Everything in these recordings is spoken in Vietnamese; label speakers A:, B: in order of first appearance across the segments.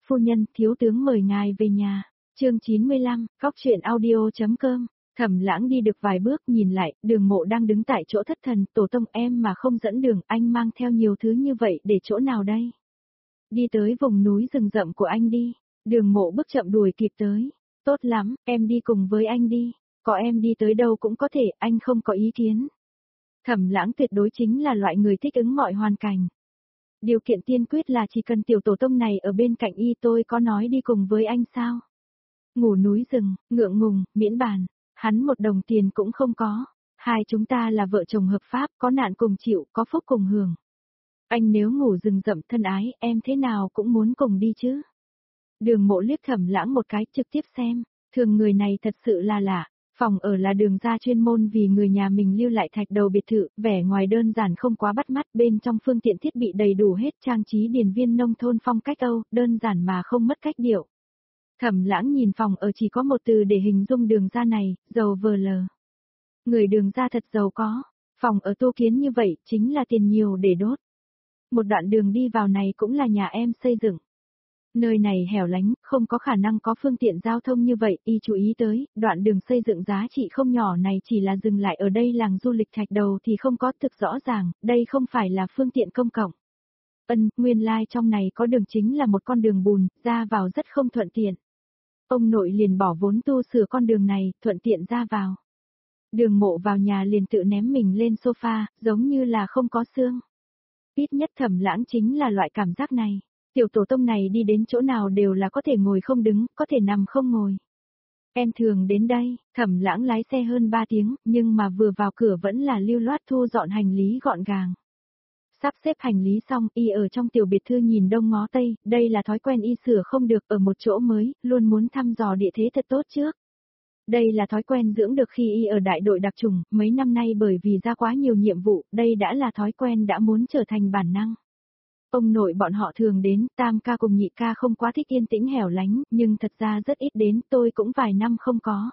A: Phu nhân, thiếu tướng mời ngài về nhà. Chương 95, Cóc truyện audio.com. Thẩm Lãng đi được vài bước nhìn lại, Đường Mộ đang đứng tại chỗ thất thần, tổ tông em mà không dẫn đường, anh mang theo nhiều thứ như vậy để chỗ nào đây? Đi tới vùng núi rừng rậm của anh đi. Đường Mộ bước chậm đuổi kịp tới. Tốt lắm, em đi cùng với anh đi. Có em đi tới đâu cũng có thể, anh không có ý kiến. Thẩm Lãng tuyệt đối chính là loại người thích ứng mọi hoàn cảnh. Điều kiện tiên quyết là chỉ cần tiểu tổ tông này ở bên cạnh y, tôi có nói đi cùng với anh sao? Ngủ núi rừng, ngượng ngùng, miễn bàn. Hắn một đồng tiền cũng không có. Hai chúng ta là vợ chồng hợp pháp, có nạn cùng chịu, có phúc cùng hưởng. Anh nếu ngủ rừng rậm thân ái, em thế nào cũng muốn cùng đi chứ. Đường Mộ liếc Thẩm Lãng một cái, trực tiếp xem. Thường người này thật sự là lạ. Phòng ở là Đường gia chuyên môn vì người nhà mình lưu lại thạch đầu biệt thự, vẻ ngoài đơn giản không quá bắt mắt, bên trong phương tiện thiết bị đầy đủ hết, trang trí điển viên nông thôn phong cách Âu, đơn giản mà không mất cách điệu. Thẩm Lãng nhìn phòng ở chỉ có một từ để hình dung Đường gia này, giàu vờ lờ. Người Đường gia thật giàu có, phòng ở tu kiến như vậy chính là tiền nhiều để đốt. Một đoạn đường đi vào này cũng là nhà em xây dựng. Nơi này hẻo lánh, không có khả năng có phương tiện giao thông như vậy, y chú ý tới, đoạn đường xây dựng giá trị không nhỏ này chỉ là dừng lại ở đây làng du lịch thạch đầu thì không có, thực rõ ràng, đây không phải là phương tiện công cộng. Nguyên lai trong này có đường chính là một con đường bùn, ra vào rất không thuận tiện. Ông nội liền bỏ vốn tu sửa con đường này, thuận tiện ra vào. Đường Mộ vào nhà liền tự ném mình lên sofa, giống như là không có xương. Ít nhất Thẩm Lãng chính là loại cảm giác này. Tiểu tổ tông này đi đến chỗ nào đều là có thể ngồi không đứng, có thể nằm không ngồi. Em thường đến đây, Thẩm Lãng lái xe hơn 3 tiếng, nhưng mà vừa vào cửa vẫn là lưu loát thu dọn hành lý gọn gàng. Sắp xếp hành lý xong, y ở trong tiểu biệt thư nhìn đông ngó tây, đây là thói quen y sửa không được ở một chỗ mới, luôn muốn thăm dò địa thế thật tốt trước. Đây là thói quen dưỡng được khi y ở đại đội đặc chủng, mấy năm nay bởi vì ra quá nhiều nhiệm vụ, đây đã là thói quen đã muốn trở thành bản năng. Ông nội bọn họ thường đến, tam ca cùng nhị ca không quá thích yên tĩnh hẻo lánh, nhưng thật ra rất ít đến, tôi cũng vài năm không có.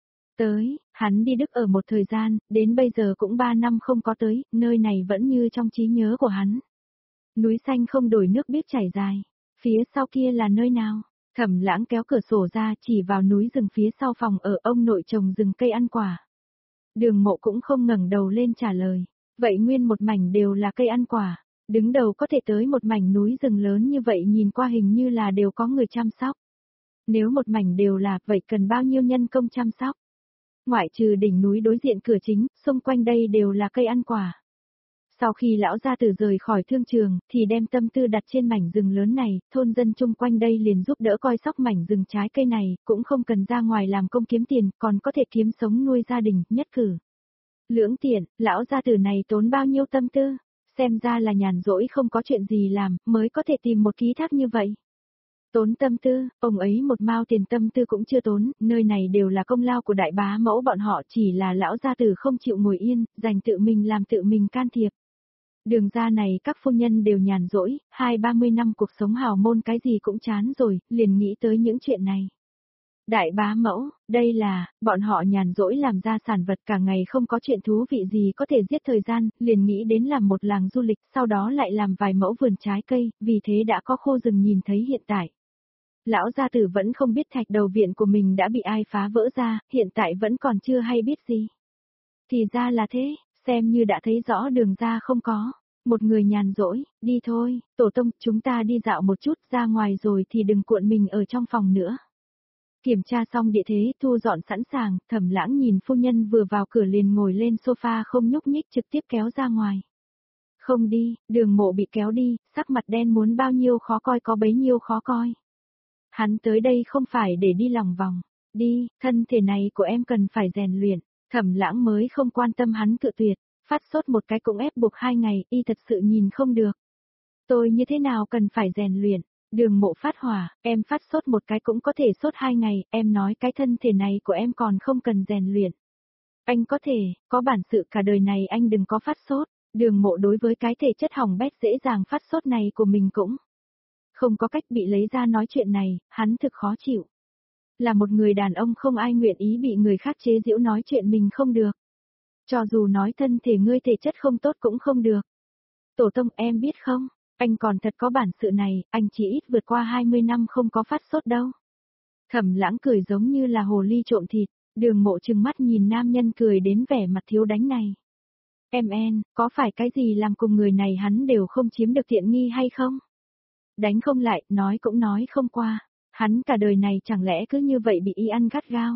A: Tới, hắn đi Đức ở một thời gian, đến bây giờ cũng 3 năm không có tới, nơi này vẫn như trong trí nhớ của hắn. Núi xanh không đổi nước biết chảy dài, phía sau kia là nơi nào? Thẩm Lãng kéo cửa sổ ra chỉ vào núi rừng phía sau phòng ở, ông nội trồng rừng cây ăn quả. Đường Mộ cũng không ngẩng đầu lên trả lời, vậy nguyên một mảnh đều là cây ăn quả. Đứng đầu có thể tới một mảnh núi rừng lớn như vậy, nhìn qua hình như là đều có người chăm sóc. Nếu một mảnh đều là, vậy cần bao nhiêu nhân công chăm sóc? Ngoại trừ đỉnh núi đối diện cửa chính, xung quanh đây đều là cây ăn quả. Sau khi lão gia tử rời khỏi thương trường, thì đem tâm tư đặt trên mảnh rừng lớn này, thôn dân chung quanh đây liền giúp đỡ coi sóc mảnh rừng trái cây này, cũng không cần ra ngoài làm công kiếm tiền, còn có thể kiếm sống nuôi gia đình, nhất cử. Lưỡng tiện, lão gia tử này tốn bao nhiêu tâm tư? Xem ra là nhàn rỗi không có chuyện gì làm, mới có thể tìm một ký thác như vậy. Tốn tâm tư, ông ấy một mao tiền tâm tư cũng chưa tốn, nơi này đều là công lao của đại bá mẫu bọn họ, chỉ là lão gia tử không chịu ngồi yên, dành tự mình làm tự mình can thiệp. Đường gia này các phu nhân đều nhàn rỗi, 20-30 năm cuộc sống hào môn cái gì cũng chán rồi, liền nghĩ tới những chuyện này. Đại bá mẫu, đây là, bọn họ nhàn rỗi làm ra sản vật cả ngày không có chuyện thú vị gì có thể giết thời gian, liền nghĩ đến làm một làng du lịch, sau đó lại làm vài mẫu vườn trái cây, vì thế đã có khô rừng nhìn thấy hiện tại. Lão gia tử vẫn không biết thạch đầu viện của mình đã bị ai phá vỡ ra, hiện tại vẫn còn chưa hay biết gì. Thì ra là thế, xem như đã thấy rõ Đường gia không có. Một người nhàn rỗi, đi thôi, tổ tông, chúng ta đi dạo một chút, ra ngoài rồi thì đừng cuộn mình ở trong phòng nữa. Kiểm tra xong địa thế, thu dọn sẵn sàng, Thẩm Lãng nhìn phu nhân vừa vào cửa liền ngồi lên sofa không nhúc nhích, trực tiếp kéo ra ngoài. Không đi, Đường Mộ bị kéo đi, sắc mặt đen muốn bao nhiêu khó coi có bấy nhiêu khó coi. Hắn tới đây không phải để đi lòng vòng, đi, thân thể này của em cần phải rèn luyện. Thẩm Lãng mới không quan tâm hắn cự tuyệt, phát sốt một cái cũng ép buộc 2 ngày, y thật sự nhìn không được. Tôi như thế nào cần phải rèn luyện? Đường Mộ phát hỏa, em phát sốt một cái cũng có thể sốt 2 ngày, em nói cái thân thể này của em còn không cần rèn luyện. Anh có thể, có bản sự cả đời này anh đừng có phát sốt. Đường Mộ đối với cái thể chất hỏng bét dễ dàng phát sốt này của mình cũng không có cách bị lấy ra nói chuyện này, hắn thực khó chịu. Là một người đàn ông không ai nguyện ý bị người khác chế giễu nói chuyện mình không được. Cho dù nói thân thể ngươi thể chất không tốt cũng không được. Tổ tông em biết không, Anh còn thật có bản sự này, anh chỉ ít vượt qua 20 năm không có phát sốt đâu. Thẩm Lãng cười giống như là hồ ly trộm thịt, Đường Mộ trừng mắt nhìn nam nhân cười đến vẻ mặt thiếu đánh này. Em, có phải cái gì làm cùng người này hắn đều không chiếm được tiện nghi hay không? Đánh không lại, nói cũng nói không qua. Hắn cả đời này chẳng lẽ cứ như vậy bị y ăn gắt gao.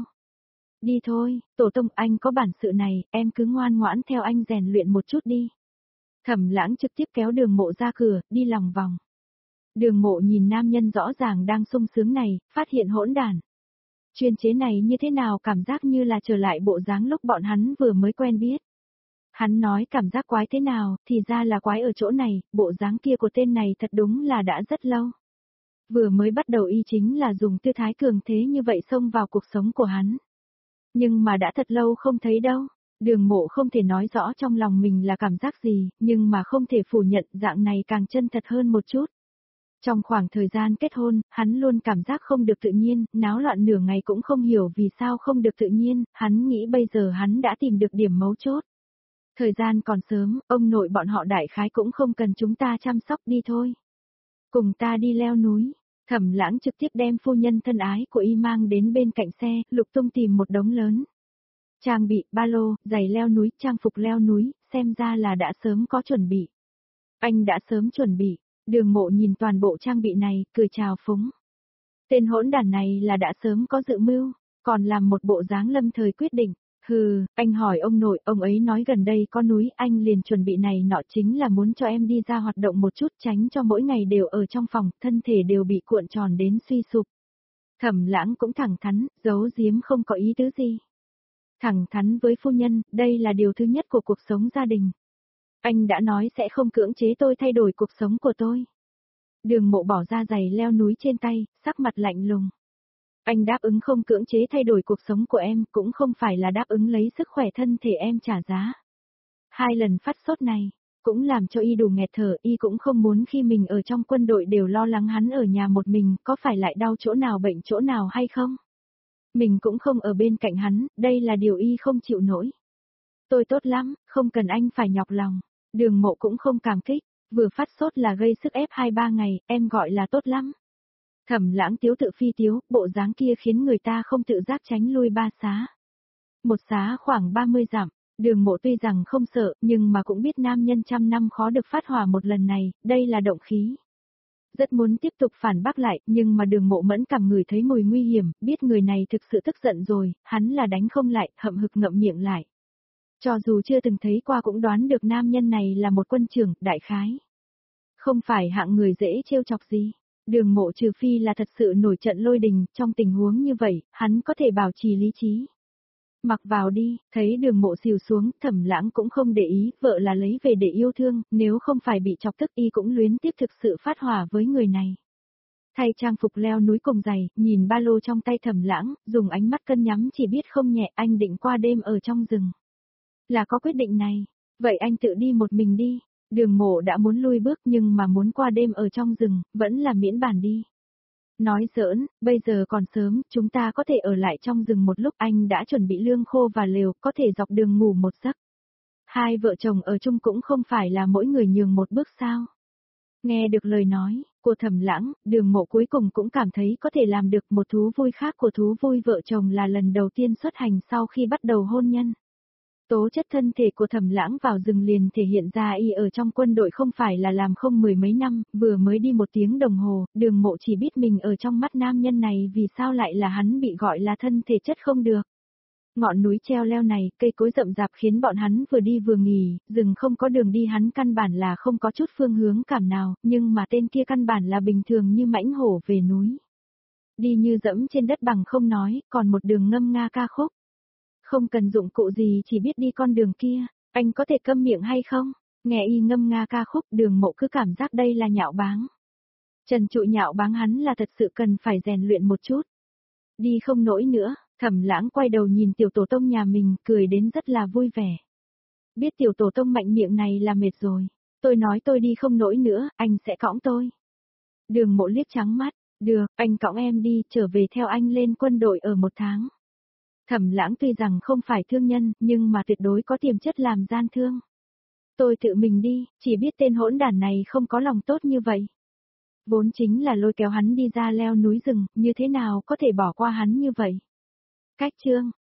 A: Đi thôi, Tổ tông anh có bản sự này, em cứ ngoan ngoãn theo anh rèn luyện một chút đi. Thẩm Lãng trực tiếp kéo Đường Mộ ra cửa, đi lòng vòng. Đường Mộ nhìn nam nhân rõ ràng đang sung sướng này, phát hiện hỗn đản. Chuyên chế này như thế nào cảm giác như là trở lại bộ dáng lúc bọn hắn vừa mới quen biết. Hắn nói cảm giác quái thế nào, thì ra là quái ở chỗ này, bộ dáng kia của tên này thật đúng là đã rất lâu. Vừa mới bắt đầu y chính là dùng tư thái cường thế như vậy xông vào cuộc sống của hắn. Nhưng mà đã thật lâu không thấy đâu. Đường Mộ không thể nói rõ trong lòng mình là cảm giác gì, nhưng mà không thể phủ nhận dạng này càng chân thật hơn một chút. Trong khoảng thời gian kết hôn, hắn luôn cảm giác không được tự nhiên, náo loạn nửa ngày cũng không hiểu vì sao không được tự nhiên, hắn nghĩ bây giờ hắn đã tìm được điểm mấu chốt. Thời gian còn sớm, ông nội bọn họ đại khái cũng không cần chúng ta chăm sóc đi thôi. Cùng ta đi leo núi. Thẩm Lãng trực tiếp đem phu nhân thân ái của y mang đến bên cạnh xe, lục tung tìm một đống lớn. Trang bị, ba lô, giày leo núi, trang phục leo núi, xem ra là đã sớm có chuẩn bị. Anh đã sớm chuẩn bị. Đường Mộ nhìn toàn bộ trang bị này, cười chào phúng. Tên hỗn đản này là đã sớm có dự mưu, còn làm một bộ dáng lâm thời quyết định. Hừ, anh hỏi ông nội, ông ấy nói gần đây có núi, anh liền chuẩn bị này nọ chính là muốn cho em đi ra hoạt động một chút, tránh cho mỗi ngày đều ở trong phòng, thân thể đều bị cuộn tròn đến suy sụp. Thẩm Lãng cũng thẳng thắn, giấu giếm không có ý tứ gì. Thẳng thắn với phu nhân, đây là điều thứ nhất của cuộc sống gia đình. Anh đã nói sẽ không cưỡng chế tôi thay đổi cuộc sống của tôi. Đường Mộ bỏ ra giày leo núi trên tay, sắc mặt lạnh lùng. Anh đáp ứng không cưỡng chế thay đổi cuộc sống của em, cũng không phải là đáp ứng lấy sức khỏe thân thể em trả giá. 2 lần phát sốt này, cũng làm cho y đủ nghẹt thở, y cũng không muốn khi mình ở trong quân đội đều lo lắng hắn ở nhà một mình, có phải lại đau chỗ nào bệnh chỗ nào hay không? Mình cũng không ở bên cạnh hắn, đây là điều y không chịu nổi. Tôi tốt lắm, không cần anh phải nhọc lòng. Đường Mộ cũng không cảm kích, vừa phát sốt là gây sức ép 2-3 ngày, em gọi là tốt lắm. Thẩm Lãng tiếu tự phi tiếu, bộ dáng kia khiến người ta không tự giác tránh lui 3 xá. Một xá khoảng 30 dặm, Đường Mộ tuy rằng không sợ, nhưng mà cũng biết nam nhân trăm năm khó được phát hỏa một lần này, đây là động khí. Rất muốn tiếp tục phản bác lại, nhưng mà Đường Mộ mẫn cảm người thấy mùi nguy hiểm, biết người này thực sự tức giận rồi, hắn là đánh không lại, hậm hực ngậm miệng lại. Cho dù chưa từng thấy qua cũng đoán được nam nhân này là một quân trưởng, đại khái. Không phải hạng người dễ trêu chọc gì. Đường Mộ trừ phi là thật sự nổi trận lôi đình, trong tình huống như vậy, hắn có thể bảo trì lý trí. Mặc vào đi, thấy Đường Mộ xìu xuống, Thẩm Lãng cũng không để ý, vợ là lấy về để yêu thương, nếu không phải bị chọc tức y cũng luyến tiếc thực sự phát hỏa với người này. Thay trang phục leo núi cùng giày, nhìn ba lô trong tay Thẩm Lãng, dùng ánh mắt cân nhắm chỉ biết không nhẹ, anh định qua đêm ở trong rừng. Là có quyết định này, vậy anh tự đi một mình đi. Đường Mộ đã muốn lui bước nhưng mà muốn qua đêm ở trong rừng, vẫn là miễn bàn đi. Nói giỡn, bây giờ còn sớm, chúng ta có thể ở lại trong rừng một lúc, anh đã chuẩn bị lương khô và lều, có thể dọc đường ngủ một giấc. Hai vợ chồng ở chung cũng không phải là mỗi người nhường một bước sao. Nghe được lời nói của Thẩm Lãng, Đường Mộ cuối cùng cũng cảm thấy có thể làm được. Một thú vui khác của thú vui vợ chồng là lần đầu tiên xuất hành sau khi bắt đầu hôn nhân. Tố chất thân thể của Thẩm Lãng vào rừng liền thể hiện ra y ở trong quân đội không phải là làm không 10 mấy năm, vừa mới đi 1 tiếng đồng hồ, Đường Mộ chỉ biết mình ở trong mắt nam nhân này vì sao lại là hắn bị gọi là thân thể chất không được. Ngọn núi treo leo này, cây cối rậm rạp khiến bọn hắn vừa đi vừa nghỉ, rừng không có đường đi hắn căn bản là không có chút phương hướng cảm nào, nhưng mà tên kia căn bản là bình thường như mãnh hổ về núi. Đi như dẫm trên đất bằng không nói, còn một đường ngâm nga ca khúc. Không cần dụng cụ gì chỉ biết đi con đường kia, anh có thể câm miệng hay không? Nghe y ngâm nga ca khúc Đường Mộ cứ cảm giác đây là nhạo báng. Trần trụi nhạo báng hắn là thật sự cần phải rèn luyện một chút. Đi không nổi nữa, Thẩm Lãng quay đầu nhìn tiểu tổ tông nhà mình cười đến rất là vui vẻ. Biết tiểu tổ tông mạnh miệng này là mệt rồi. Tôi nói tôi đi không nổi nữa, anh sẽ cõng tôi. Đường Mộ liếc trắng mắt, được, anh cõng em đi, trở về theo anh lên quân đội ở 1 tháng. Thẩm Lãng tuy rằng không phải thương nhân, nhưng mà tuyệt đối có tiềm chất làm gian thương. Tôi tự mình đi, chỉ biết tên hỗn đản này không có lòng tốt như vậy. Vốn chính là lôi kéo hắn đi ra leo núi rừng, như thế nào có thể bỏ qua hắn như vậy. Cách chương,